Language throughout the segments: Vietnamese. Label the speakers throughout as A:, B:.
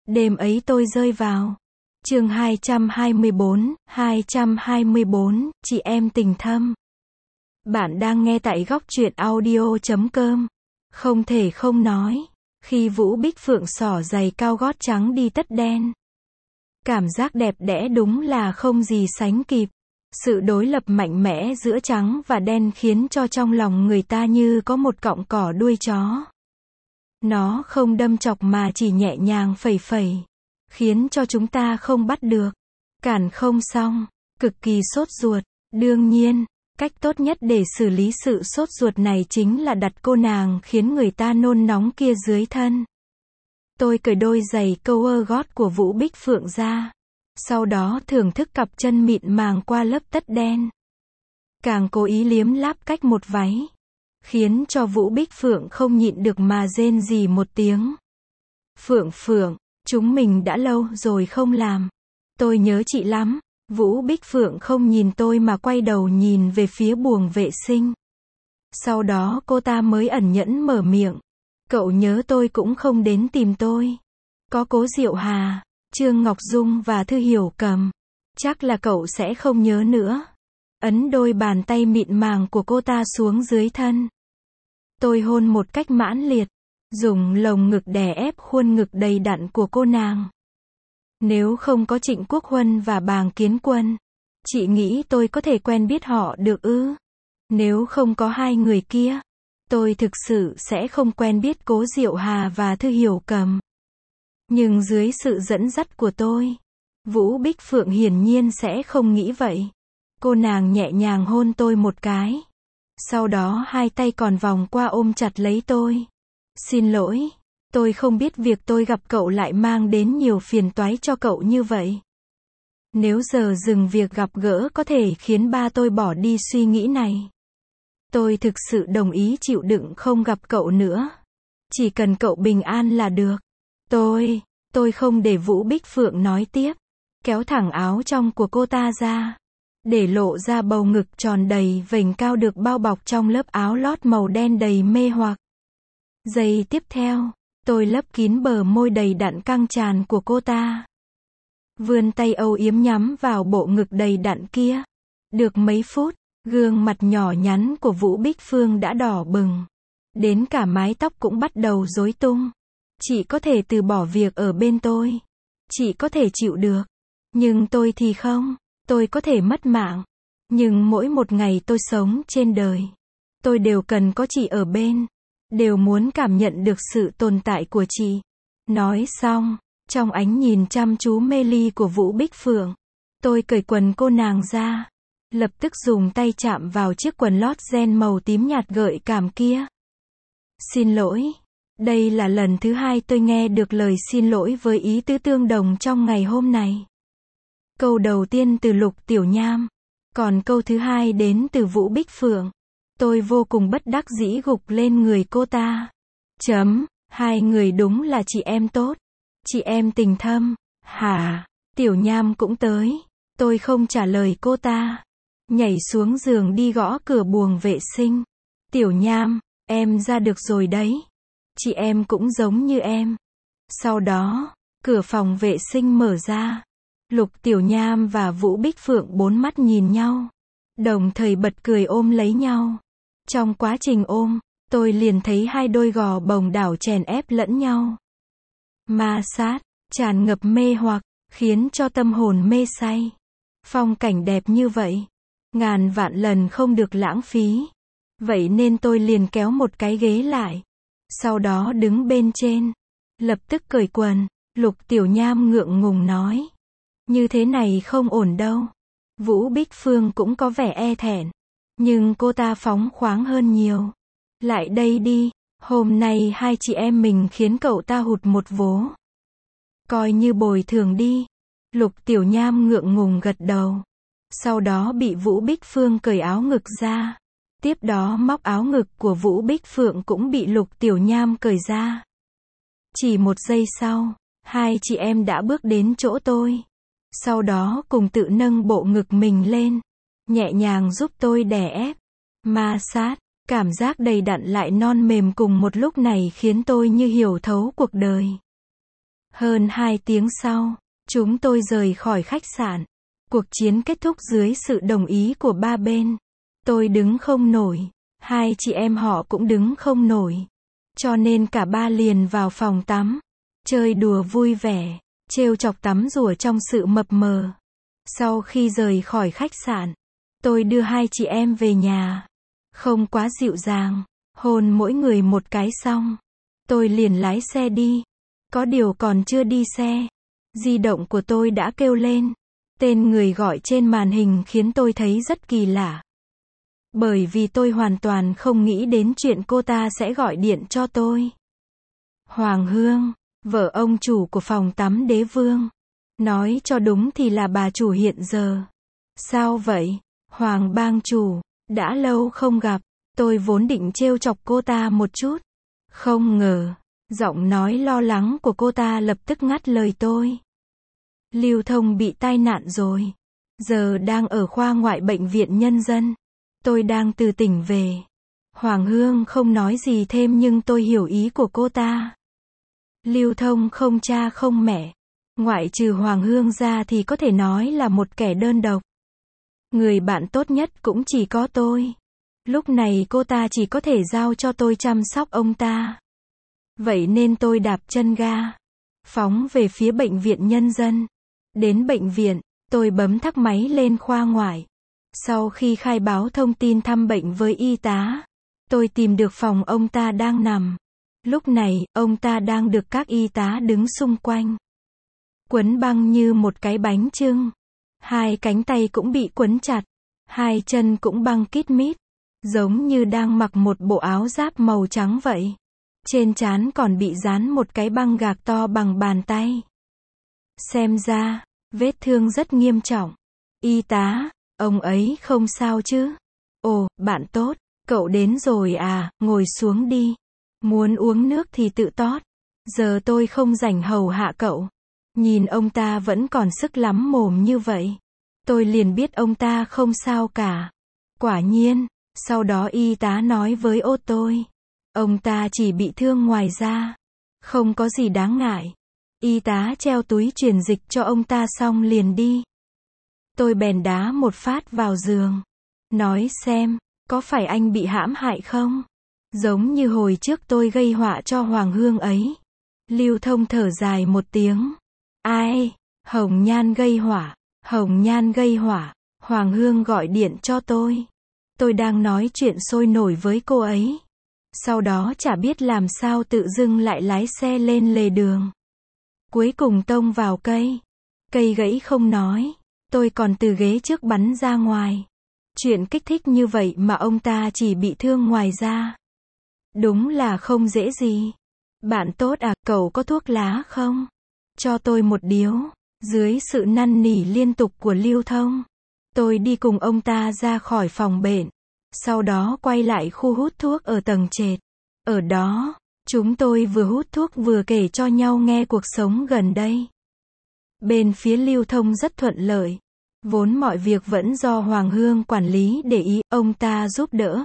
A: Đêm ấy tôi rơi vào. Chương 224, chị em tình thâm. Bạn đang nghe tại góc truyện audio.com. Không thể không nói, khi Vũ Bích Phượng xỏ giày cao gót trắng đi tất đen. Cảm giác đẹp đẽ đúng là không gì sánh kịp. Sự đối lập mạnh mẽ giữa trắng và đen khiến cho trong lòng người ta như có một cọng cỏ đuôi chó. Nó không đâm chọc mà chỉ nhẹ nhàng phẩy phẩy, khiến cho chúng ta không bắt được, cản không xong, cực kỳ sốt ruột. Đương nhiên, cách tốt nhất để xử lý sự sốt ruột này chính là đặt cô nàng khiến người ta nôn nóng kia dưới thân. Tôi cởi đôi giày cover gót của Vũ Bích Phượng ra, sau đó thưởng thức cặp chân mịn màng qua lớp tất đen. Càng cố ý liếm láp cách một váy, khiến cho Vũ Bích Phượng không nhịn được mà rên rỉ một tiếng. Phượng, chúng mình đã lâu rồi không làm. Tôi nhớ chị lắm. Vũ Bích Phượng không nhìn tôi mà quay đầu nhìn về phía buồng vệ sinh. Sau đó cô ta mới ẩn nhẫn mở miệng. Cậu nhớ tôi cũng không đến tìm tôi. Có Cố Diệu Hà, Trương Ngọc Dung và Thư Hiểu Cầm. Chắc là cậu sẽ không nhớ nữa. Ấn đôi bàn tay mịn màng của cô ta xuống dưới thân. Tôi hôn một cách mãn liệt, dùng lồng ngực đè ép khuôn ngực đầy đặn của cô nàng. Nếu không có Trịnh Quốc Huân và Bàng Kiến Quân, chị nghĩ tôi có thể quen biết họ được ư? Nếu không có hai người kia, tôi thực sự sẽ không quen biết Cố Diệu Hà và Thư Hiểu Cầm. Nhưng dưới sự dẫn dắt của tôi, Vũ Bích Phượng hiển nhiên sẽ không nghĩ vậy. Cô nàng nhẹ nhàng hôn tôi một cái. Sau đó hai tay còn vòng qua ôm chặt lấy tôi. Xin lỗi, tôi không biết việc tôi gặp cậu lại mang đến nhiều phiền toái cho cậu như vậy. Nếu giờ dừng việc gặp gỡ có thể khiến ba tôi bỏ đi suy nghĩ này, tôi thực sự đồng ý chịu đựng không gặp cậu nữa. Chỉ cần cậu bình an là được. Tôi không để Vũ Bích Phượng nói tiếp. Kéo thẳng áo trong của cô ta ra, để lộ ra bầu ngực tròn đầy vành cao được bao bọc trong lớp áo lót màu đen đầy mê hoặc. Giây tiếp theo, tôi lấp kín bờ môi đầy đặn căng tràn của cô ta. Vươn tay âu yếm nhắm vào bộ ngực đầy đặn kia. Được mấy phút, gương mặt nhỏ nhắn của Vũ Bích Phương đã đỏ bừng. Đến cả mái tóc cũng bắt đầu rối tung. Chị có thể từ bỏ việc ở bên tôi. Chị có thể chịu được. Nhưng tôi thì không. Tôi có thể mất mạng. Nhưng mỗi một ngày tôi sống trên đời, tôi đều cần có chị ở bên. Đều muốn cảm nhận được sự tồn tại của chị. Nói xong, trong ánh nhìn chăm chú mê ly của Vũ Bích Phượng, tôi cởi quần cô nàng ra. Lập tức dùng tay chạm vào chiếc quần lót ren màu tím nhạt gợi cảm kia. Xin lỗi. Đây là lần thứ hai tôi nghe được lời xin lỗi với ý tứ tương đồng trong ngày hôm nay. Câu đầu tiên từ Lục Tiểu Nham, còn câu thứ hai đến từ Vũ Bích Phượng. Tôi vô cùng bất đắc dĩ gục lên người cô ta. Hai người đúng là chị em tốt. Chị em tình thâm. Hả? Tiểu Nham cũng tới. Tôi không trả lời cô ta. Nhảy xuống giường đi gõ cửa buồng vệ sinh. Tiểu Nham, em ra được rồi đấy. Chị em cũng giống như em. Sau đó, cửa phòng vệ sinh mở ra. Lục Tiểu Nham và Vũ Bích Phượng bốn mắt nhìn nhau, đồng thời bật cười ôm lấy nhau. Trong quá trình ôm, tôi liền thấy hai đôi gò bồng đảo chèn ép lẫn nhau. Ma sát, tràn ngập mê hoặc, khiến cho tâm hồn mê say. Phong cảnh đẹp như vậy, ngàn vạn lần không được lãng phí. Vậy nên tôi liền kéo một cái ghế lại. Sau đó đứng bên trên, lập tức cởi quần. Lục Tiểu Nham ngượng ngùng nói. Như thế này không ổn đâu. Vũ Bích Phương cũng có vẻ e thẹn. Nhưng cô ta phóng khoáng hơn nhiều. Lại đây đi. Hôm nay hai chị em mình khiến cậu ta hụt một vố. Coi như bồi thường đi. Lục Tiểu Nham ngượng ngùng gật đầu. Sau đó bị Vũ Bích Phương cởi áo ngực ra. Tiếp đó móc áo ngực của Vũ Bích Phượng cũng bị Lục Tiểu Nham cởi ra. Chỉ một giây sau, hai chị em đã bước đến chỗ tôi. Sau đó cùng tự nâng bộ ngực mình lên, nhẹ nhàng giúp tôi đè ép, ma sát. Cảm giác đầy đặn lại non mềm cùng một lúc này khiến tôi như hiểu thấu cuộc đời. Hơn 2 tiếng sau, chúng tôi rời khỏi khách sạn. Cuộc chiến kết thúc dưới sự đồng ý của ba bên. Tôi đứng không nổi, hai chị em họ cũng đứng không nổi. Cho nên cả ba liền vào phòng tắm, chơi đùa vui vẻ, trêu chọc tắm rủa trong sự mập mờ. Sau khi rời khỏi khách sạn, tôi đưa hai chị em về nhà. Không quá dịu dàng, hôn mỗi người một cái xong, tôi liền lái xe đi. Có điều còn chưa đi xe, di động của tôi đã kêu lên. Tên người gọi trên màn hình khiến tôi thấy rất kỳ lạ. Bởi vì tôi hoàn toàn không nghĩ đến chuyện cô ta sẽ gọi điện cho tôi. Hoàng Hương, vợ ông chủ của phòng tắm Đế Vương. Nói cho đúng thì là bà chủ hiện giờ. Sao vậy, Hoàng bang chủ, đã lâu không gặp. Tôi vốn định trêu chọc cô ta một chút. Không ngờ, giọng nói lo lắng của cô ta lập tức ngắt lời tôi. Lưu Thông bị tai nạn rồi. Giờ đang ở khoa ngoại bệnh viện nhân dân. Tôi đang từ tỉnh về. Hoàng Hương không nói gì thêm nhưng tôi hiểu ý của cô ta. Lưu Thông không cha không mẹ. Ngoại trừ Hoàng Hương ra thì có thể nói là một kẻ đơn độc. Người bạn tốt nhất cũng chỉ có tôi. Lúc này cô ta chỉ có thể giao cho tôi chăm sóc ông ta. Vậy nên tôi đạp chân ga, phóng về phía bệnh viện nhân dân. Đến bệnh viện, tôi bấm thắc máy lên khoa ngoại. Sau khi khai báo thông tin thăm bệnh với y tá, tôi tìm được phòng ông ta đang nằm. Lúc này, ông ta đang được các y tá đứng xung quanh, quấn băng như một cái bánh chưng. Hai cánh tay cũng bị quấn chặt, hai chân cũng băng kín mít, giống như đang mặc một bộ áo giáp màu trắng vậy. Trên trán còn bị dán một cái băng gạc to bằng bàn tay. Xem ra, vết thương rất nghiêm trọng. Y tá, ông ấy không sao chứ? Ồ, bạn tốt, cậu đến rồi à, ngồi xuống đi. Muốn uống nước thì tự tót. Giờ tôi không rảnh hầu hạ cậu. Nhìn ông ta vẫn còn sức lắm mồm như vậy. Tôi liền biết ông ta không sao cả. Quả nhiên, sau đó y tá nói với tôi. Ông ta chỉ bị thương ngoài da. Không có gì đáng ngại. Y tá treo túi truyền dịch cho ông ta xong liền đi. Tôi bèn đá một phát vào giường. Nói xem, có phải anh bị hãm hại không? Giống như hồi trước tôi gây họa cho Hoàng Hương ấy. Lưu Thông thở dài một tiếng. Ai? Hồng Nhan gây họa. Hồng Nhan gây họa. Hoàng Hương gọi điện cho tôi. Tôi đang nói chuyện sôi nổi với cô ấy. Sau đó chả biết làm sao tự dưng lại lái xe lên lề đường. Cuối cùng tông vào cây. Cây gãy không nói. Tôi còn từ ghế trước bắn ra ngoài. Chuyện kích thích như vậy mà ông ta chỉ bị thương ngoài da. Đúng là không dễ gì. Bạn tốt à, cậu có thuốc lá không? Cho tôi một điếu. Dưới sự năn nỉ liên tục của Lưu Thông, tôi đi cùng ông ta ra khỏi phòng bệnh. Sau đó quay lại khu hút thuốc ở tầng trệt. Ở đó, chúng tôi vừa hút thuốc vừa kể cho nhau nghe cuộc sống gần đây. Bên phía Lưu Thông rất thuận lợi. Vốn mọi việc vẫn do Hoàng Hương quản lý để ý, ông ta giúp đỡ.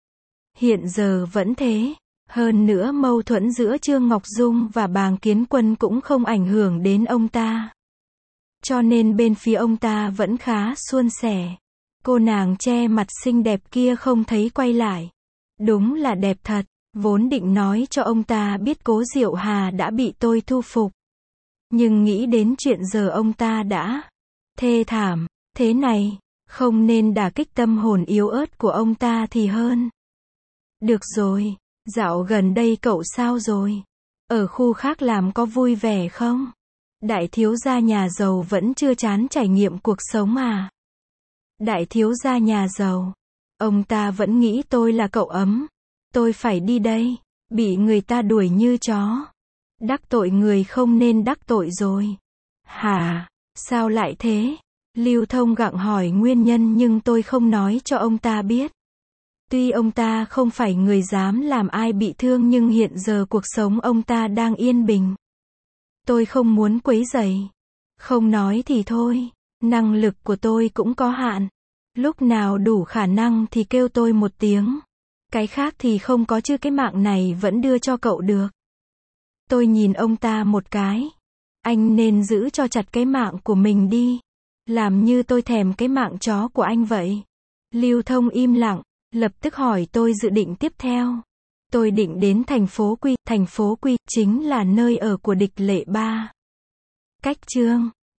A: Hiện giờ vẫn thế. Hơn nữa mâu thuẫn giữa Trương Ngọc Dung và Bàng Kiến Quân cũng không ảnh hưởng đến ông ta. Cho nên bên phía ông ta vẫn khá suôn sẻ. Cô nàng che mặt xinh đẹp kia không thấy quay lại. Đúng là đẹp thật. Vốn định nói cho ông ta biết Cố Diệu Hà đã bị tôi thu phục. Nhưng nghĩ đến chuyện giờ ông ta đã thê thảm thế này, không nên đả kích tâm hồn yếu ớt của ông ta thì hơn. Được rồi, dạo gần đây cậu sao rồi? Ở khu khác làm có vui vẻ không? Đại thiếu gia nhà giàu vẫn chưa chán trải nghiệm cuộc sống à? Đại thiếu gia nhà giàu. Ông ta vẫn nghĩ tôi là cậu ấm. Tôi phải đi đây. Bị người ta đuổi như chó. Đắc tội người không nên đắc tội rồi. Hả? Sao lại thế? Lưu Thông gặng hỏi nguyên nhân nhưng tôi không nói cho ông ta biết. Tuy ông ta không phải người dám làm ai bị thương nhưng hiện giờ cuộc sống ông ta đang yên bình. Tôi không muốn quấy rầy. Không nói thì thôi. Năng lực của tôi cũng có hạn. Lúc nào đủ khả năng thì kêu tôi một tiếng. Cái khác thì không có chứ cái mạng này vẫn đưa cho cậu được. Tôi nhìn ông ta một cái. Anh nên giữ cho chặt cái mạng của mình đi. Làm như tôi thèm cái mạng chó của anh vậy. Lưu Thông im lặng, lập tức hỏi tôi dự định tiếp theo. Tôi định đến thành phố Quy chính là nơi ở của địch Lệ Ba. Cách Chương